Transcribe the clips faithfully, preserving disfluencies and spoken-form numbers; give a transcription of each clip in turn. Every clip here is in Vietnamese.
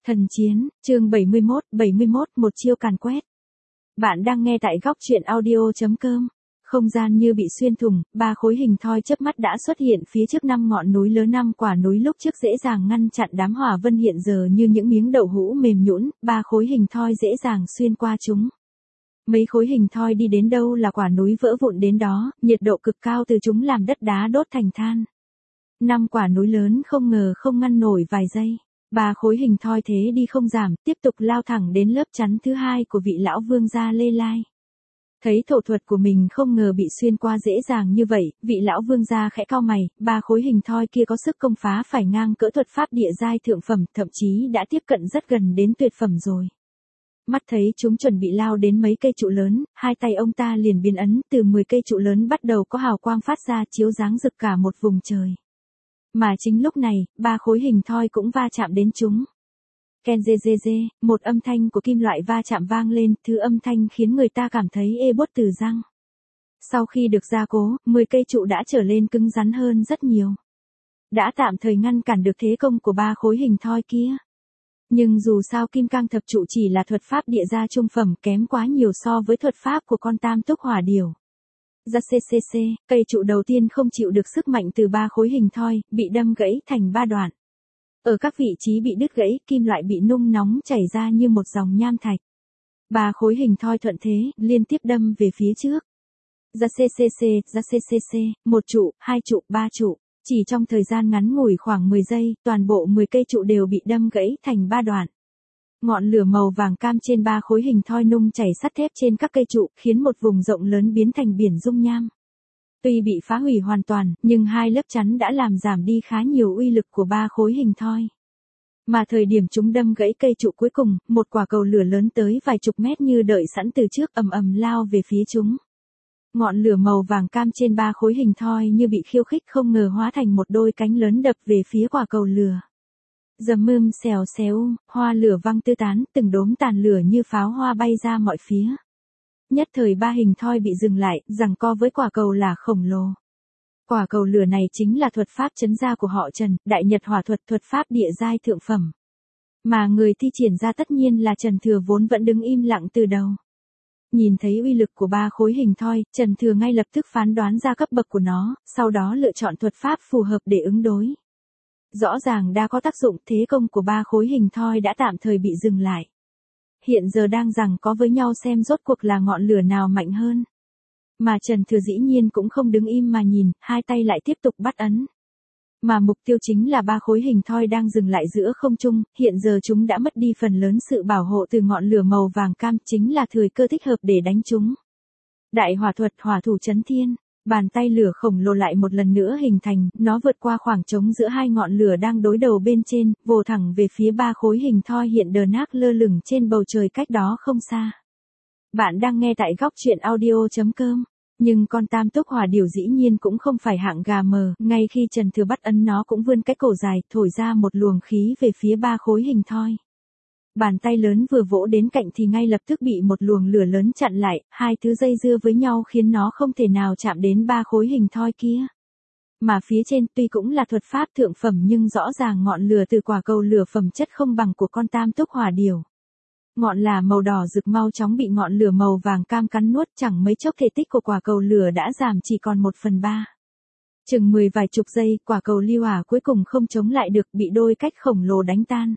Thần chiến, chương bảy mươi mốt, bảy mươi mốt, một chiêu càn quét. Bạn đang nghe tại góc truyện audio chấm com. Không gian như bị xuyên thủng, ba khối hình thoi chớp mắt đã xuất hiện phía trước năm ngọn núi lớn, năm quả núi lúc trước dễ dàng ngăn chặn đám hỏa vân hiện giờ như những miếng đậu hũ mềm nhũn, ba khối hình thoi dễ dàng xuyên qua chúng. Mấy khối hình thoi đi đến đâu là quả núi vỡ vụn đến đó, nhiệt độ cực cao từ chúng làm đất đá đốt thành than. Năm quả núi lớn không ngờ không ngăn nổi vài giây. Ba khối hình thoi thế đi không giảm, tiếp tục lao thẳng đến lớp chắn thứ hai của vị lão vương gia Lê Lai. Thấy thổ thuật của mình không ngờ bị xuyên qua dễ dàng như vậy, vị lão vương gia khẽ cau mày, ba khối hình thoi kia có sức công phá phải ngang cỡ thuật pháp địa giai thượng phẩm, thậm chí đã tiếp cận rất gần đến tuyệt phẩm rồi. Mắt thấy chúng chuẩn bị lao đến mấy cây trụ lớn, hai tay ông ta liền biến ấn, từ mười cây trụ lớn bắt đầu có hào quang phát ra chiếu dáng rực cả một vùng trời. Mà chính lúc này, ba khối hình thoi cũng va chạm đến chúng. Ken dê dê dê, một âm thanh của kim loại va chạm vang lên, thứ âm thanh khiến người ta cảm thấy ê buốt từ răng. Sau khi được gia cố, mười cây trụ đã trở lên cứng rắn hơn rất nhiều. Đã tạm thời ngăn cản được thế công của ba khối hình thoi kia. Nhưng dù sao kim cang thập trụ chỉ là thuật pháp địa gia trung phẩm, kém quá nhiều so với thuật pháp của con tam túc hỏa điểu. Ra ccc, cây trụ đầu tiên không chịu được sức mạnh từ ba khối hình thoi, bị đâm gãy thành ba đoạn. Ở các vị trí bị đứt gãy, kim loại bị nung nóng chảy ra như một dòng nham thạch. Ba khối hình thoi thuận thế, liên tiếp đâm về phía trước. Ra ccc, ra ccc, một trụ, hai trụ, ba trụ. Chỉ trong thời gian ngắn ngủi khoảng mười giây, toàn bộ mười cây trụ đều bị đâm gãy thành ba đoạn. Ngọn lửa màu vàng cam trên ba khối hình thoi nung chảy sắt thép trên các cây trụ, khiến một vùng rộng lớn biến thành biển dung nham. Tuy bị phá hủy hoàn toàn, nhưng hai lớp chắn đã làm giảm đi khá nhiều uy lực của ba khối hình thoi. Mà thời điểm chúng đâm gãy cây trụ cuối cùng, một quả cầu lửa lớn tới vài chục mét như đợi sẵn từ trước ầm ầm lao về phía chúng. Ngọn lửa màu vàng cam trên ba khối hình thoi như bị khiêu khích không ngờ hóa thành một đôi cánh lớn đập về phía quả cầu lửa. Dầm mưm xèo xéo, hoa lửa văng tứ tán, từng đốm tàn lửa như pháo hoa bay ra mọi phía. Nhất thời ba hình thoi bị dừng lại, giằng co với quả cầu là khổng lồ. Quả cầu lửa này chính là thuật pháp trấn gia của họ Trần, Đại Nhật Hỏa Thuật, thuật pháp địa giai thượng phẩm. Mà người thi triển ra tất nhiên là Trần Thừa vốn vẫn đứng im lặng từ đầu. Nhìn thấy uy lực của ba khối hình thoi, Trần Thừa ngay lập tức phán đoán ra cấp bậc của nó, sau đó lựa chọn thuật pháp phù hợp để ứng đối. Rõ ràng đã có tác dụng, thế công của ba khối hình thoi đã tạm thời bị dừng lại. Hiện giờ đang giằng có với nhau xem rốt cuộc là ngọn lửa nào mạnh hơn. Mà Trần Thừa dĩ nhiên cũng không đứng im mà nhìn, hai tay lại tiếp tục bắt ấn. Mà mục tiêu chính là ba khối hình thoi đang dừng lại giữa không trung, hiện giờ chúng đã mất đi phần lớn sự bảo hộ từ ngọn lửa màu vàng cam, chính là thời cơ thích hợp để đánh chúng. Đại hỏa thuật, hỏa thủ chấn thiên. Bàn tay lửa khổng lồ lại một lần nữa hình thành, nó vượt qua khoảng trống giữa hai ngọn lửa đang đối đầu bên trên, vồ thẳng về phía ba khối hình thoi hiện đờ nác lơ lửng trên bầu trời cách đó không xa. Bạn đang nghe tại góc truyện audio chấm com. Nhưng con tam túc hỏa điểu dĩ nhiên cũng không phải hạng gà mờ, ngay khi Trần Thừa bắt ấn nó cũng vươn cái cổ dài, thổi ra một luồng khí về phía ba khối hình thoi. Bàn tay lớn vừa vỗ đến cạnh thì ngay lập tức bị một luồng lửa lớn chặn lại, hai thứ dây dưa với nhau khiến nó không thể nào chạm đến ba khối hình thoi kia. Mà phía trên tuy cũng là thuật pháp thượng phẩm nhưng rõ ràng ngọn lửa từ quả cầu lửa phẩm chất không bằng của con tam túc hỏa điểu. Ngọn là màu đỏ rực mau chóng bị ngọn lửa màu vàng cam cắn nuốt, chẳng mấy chốc thể tích của quả cầu lửa đã giảm chỉ còn một phần ba. Chừng mười vài chục giây, quả cầu ly hỏa cuối cùng không chống lại được, bị đôi cách khổng lồ đánh tan.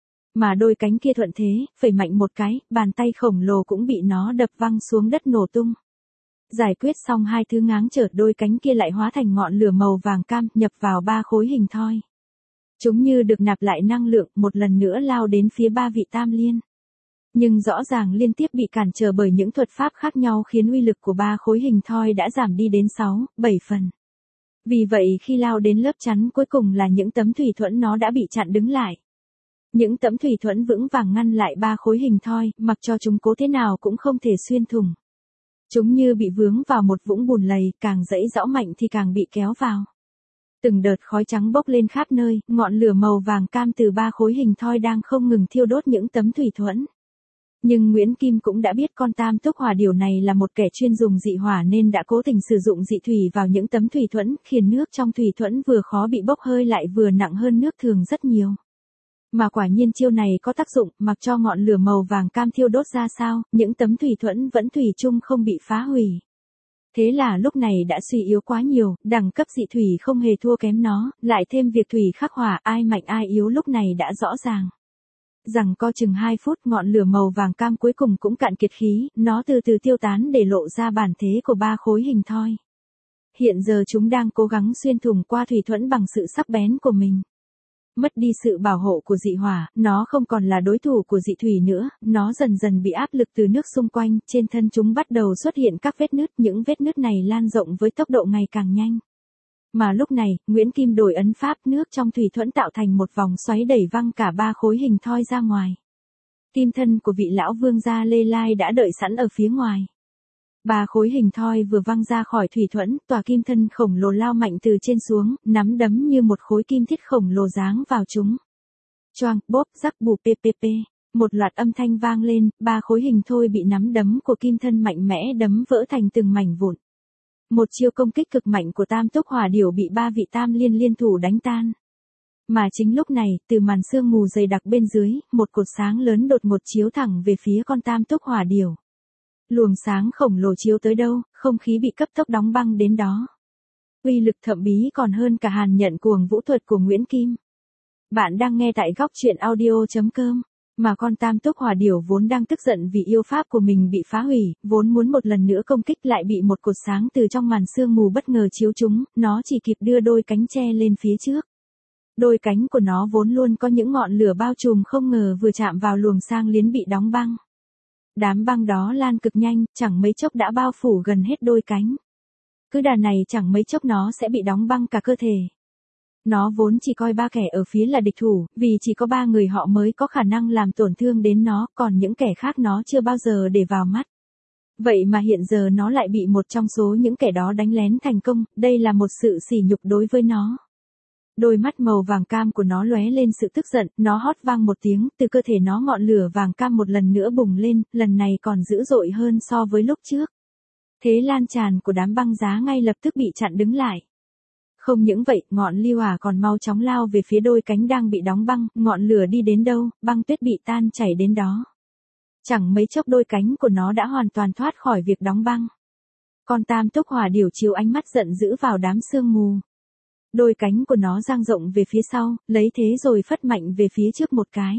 Mà đôi cánh kia thuận thế, phẩy mạnh một cái, bàn tay khổng lồ cũng bị nó đập văng xuống đất nổ tung. Giải quyết xong hai thứ ngáng trở, đôi cánh kia lại hóa thành ngọn lửa màu vàng cam, nhập vào ba khối hình thoi. Chúng như được nạp lại năng lượng, một lần nữa lao đến phía ba vị tam liên. Nhưng rõ ràng liên tiếp bị cản trở bởi những thuật pháp khác nhau khiến uy lực của ba khối hình thoi đã giảm đi đến sáu, bảy phần. Vì vậy khi lao đến lớp chắn cuối cùng là những tấm thủy thuẫn nó đã bị chặn đứng lại. Những tấm thủy thuẫn vững vàng ngăn lại ba khối hình thoi, mặc cho chúng cố thế nào cũng không thể xuyên thủng. Chúng như bị vướng vào một vũng bùn lầy, càng dẫy dõi mạnh thì càng bị kéo vào. Từng đợt khói trắng bốc lên khắp nơi, ngọn lửa màu vàng cam từ ba khối hình thoi đang không ngừng thiêu đốt những tấm thủy thuẫn. Nhưng Nguyễn Kim cũng đã biết con tam túc hỏa điểu này là một kẻ chuyên dùng dị hỏa nên đã cố tình sử dụng dị thủy vào những tấm thủy thuẫn, khiến nước trong thủy thuẫn vừa khó bị bốc hơi lại vừa nặng hơn nước thường rất nhiều. Mà quả nhiên chiêu này có tác dụng, mặc cho ngọn lửa màu vàng cam thiêu đốt ra sao, những tấm thủy thuẫn vẫn thủy chung không bị phá hủy. Thế là lúc này đã suy yếu quá nhiều, đẳng cấp dị thủy không hề thua kém nó, lại thêm việc thủy khắc hỏa, ai mạnh ai yếu lúc này đã rõ ràng. Rằng co chừng hai phút ngọn lửa màu vàng cam cuối cùng cũng cạn kiệt khí, nó từ từ tiêu tán để lộ ra bản thế của ba khối hình thoi. Hiện giờ chúng đang cố gắng xuyên thủng qua thủy thuẫn bằng sự sắc bén của mình. Mất đi sự bảo hộ của dị hỏa, nó không còn là đối thủ của dị thủy nữa, nó dần dần bị áp lực từ nước xung quanh, trên thân chúng bắt đầu xuất hiện các vết nứt, những vết nứt này lan rộng với tốc độ ngày càng nhanh. Mà lúc này, Nguyễn Kim đổi ấn pháp, nước trong thủy thuẫn tạo thành một vòng xoáy đẩy văng cả ba khối hình thoi ra ngoài. Kim thân của vị lão vương gia Lê Lai đã đợi sẵn ở phía ngoài. Ba khối hình thoi vừa văng ra khỏi thủy thuẫn, tòa kim thân khổng lồ lao mạnh từ trên xuống, nắm đấm như một khối kim thiết khổng lồ giáng vào chúng. Choang, bốp, rắc bù ppp. Một loạt âm thanh vang lên, ba khối hình thoi bị nắm đấm của kim thân mạnh mẽ đấm vỡ thành từng mảnh vụn. Một chiêu công kích cực mạnh của Tam Túc Hỏa Điểu bị ba vị tam liên liên thủ đánh tan. Mà chính lúc này, từ màn sương mù dày đặc bên dưới, một cột sáng lớn đột ngột chiếu thẳng về phía con Tam Túc Hỏa Điểu. Luồng sáng khổng lồ chiếu tới đâu, không khí bị cấp tốc đóng băng đến đó. Uy lực thậm bí còn hơn cả hàn nhận cuồng vũ thuật của Nguyễn Kim. Bạn đang nghe tại góc truyện audio chấm com. Mà con Tam Túc Hỏa Điểu vốn đang tức giận vì yêu pháp của mình bị phá hủy, vốn muốn một lần nữa công kích lại bị một cột sáng từ trong màn sương mù bất ngờ chiếu trúng, nó chỉ kịp đưa đôi cánh che lên phía trước. Đôi cánh của nó vốn luôn có những ngọn lửa bao trùm không ngờ vừa chạm vào luồng sang liến bị đóng băng. Đám băng đó lan cực nhanh, chẳng mấy chốc đã bao phủ gần hết đôi cánh. Cứ đà này chẳng mấy chốc nó sẽ bị đóng băng cả cơ thể. Nó vốn chỉ coi ba kẻ ở phía là địch thủ, vì chỉ có ba người họ mới có khả năng làm tổn thương đến nó, còn những kẻ khác nó chưa bao giờ để vào mắt. Vậy mà hiện giờ nó lại bị một trong số những kẻ đó đánh lén thành công, đây là một sự sỉ nhục đối với nó. Đôi mắt màu vàng cam của nó lóe lên sự tức giận, nó hót vang một tiếng, từ cơ thể nó ngọn lửa vàng cam một lần nữa bùng lên, lần này còn dữ dội hơn so với lúc trước. Thế lan tràn của đám băng giá ngay lập tức bị chặn đứng lại. Không những vậy, ngọn lưu hỏa còn mau chóng lao về phía đôi cánh đang bị đóng băng, ngọn lửa đi đến đâu, băng tuyết bị tan chảy đến đó. Chẳng mấy chốc đôi cánh của nó đã hoàn toàn thoát khỏi việc đóng băng. Con Tam Túc Hỏa Điểu chiếu ánh mắt giận dữ vào đám sương mù. Đôi cánh của nó dang rộng về phía sau, lấy thế rồi phất mạnh về phía trước một cái.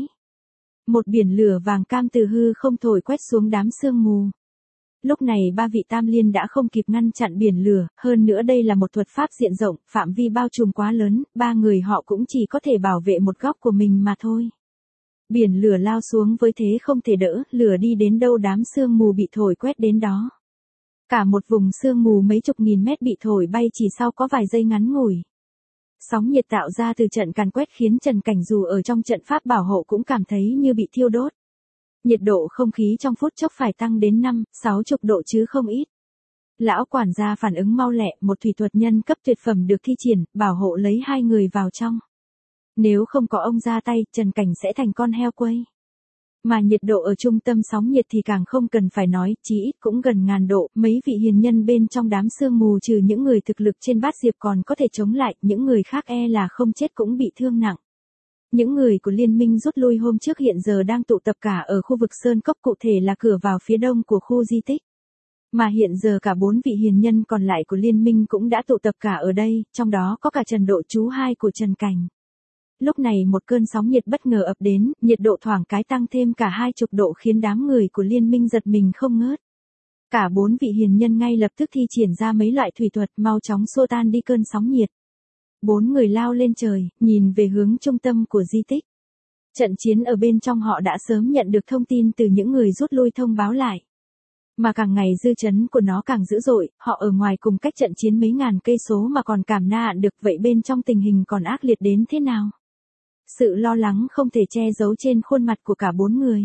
Một biển lửa vàng cam từ hư không thổi quét xuống đám sương mù. Lúc này ba vị tam liên đã không kịp ngăn chặn biển lửa, hơn nữa đây là một thuật pháp diện rộng, phạm vi bao trùm quá lớn, ba người họ cũng chỉ có thể bảo vệ một góc của mình mà thôi. Biển lửa lao xuống với thế không thể đỡ, lửa đi đến đâu đám sương mù bị thổi quét đến đó. Cả một vùng sương mù mấy chục nghìn mét bị thổi bay chỉ sau có vài giây ngắn ngủi. Sóng nhiệt tạo ra từ trận càn quét khiến Trần Cảnh dù ở trong trận pháp bảo hộ cũng cảm thấy như bị thiêu đốt. Nhiệt độ không khí trong phút chốc phải tăng đến năm, sáu chục độ chứ không ít. Lão quản gia phản ứng mau lẹ, một thủy thuật nhân cấp tuyệt phẩm được thi triển, bảo hộ lấy hai người vào trong. Nếu không có ông ra tay, Trần Cảnh sẽ thành con heo quay. Mà nhiệt độ ở trung tâm sóng nhiệt thì càng không cần phải nói, chí ít cũng gần ngàn độ, mấy vị hiền nhân bên trong đám sương mù trừ những người thực lực trên bát diệp còn có thể chống lại, những người khác e là không chết cũng bị thương nặng. Những người của liên minh rút lui hôm trước hiện giờ đang tụ tập cả ở khu vực Sơn Cốc, cụ thể là cửa vào phía đông của khu di tích. Mà hiện giờ cả bốn vị hiền nhân còn lại của liên minh cũng đã tụ tập cả ở đây, trong đó có cả Trần Độ chú hai của Trần Cảnh. Lúc này một cơn sóng nhiệt bất ngờ ập đến, nhiệt độ thoảng cái tăng thêm cả hai chục độ khiến đám người của liên minh giật mình không ngớt. Cả bốn vị hiền nhân ngay lập tức thi triển ra mấy loại thủy thuật mau chóng xua tan đi cơn sóng nhiệt. Bốn người lao lên trời, nhìn về hướng trung tâm của di tích. Trận chiến ở bên trong họ đã sớm nhận được thông tin từ những người rút lui thông báo lại. Mà càng ngày dư chấn của nó càng dữ dội, họ ở ngoài cùng cách trận chiến mấy ngàn cây số mà còn cảm nạ được, vậy bên trong tình hình còn ác liệt đến thế nào? Sự lo lắng không thể che giấu trên khuôn mặt của cả bốn người.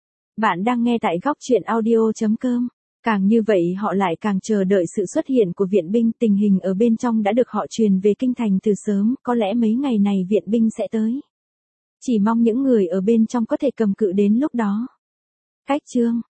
Bạn đang nghe tại góc truyện audio chấm com. Càng như vậy họ lại càng chờ đợi sự xuất hiện của viện binh, tình hình ở bên trong đã được họ truyền về kinh thành từ sớm, có lẽ mấy ngày này viện binh sẽ tới. Chỉ mong những người ở bên trong có thể cầm cự đến lúc đó. Cách chương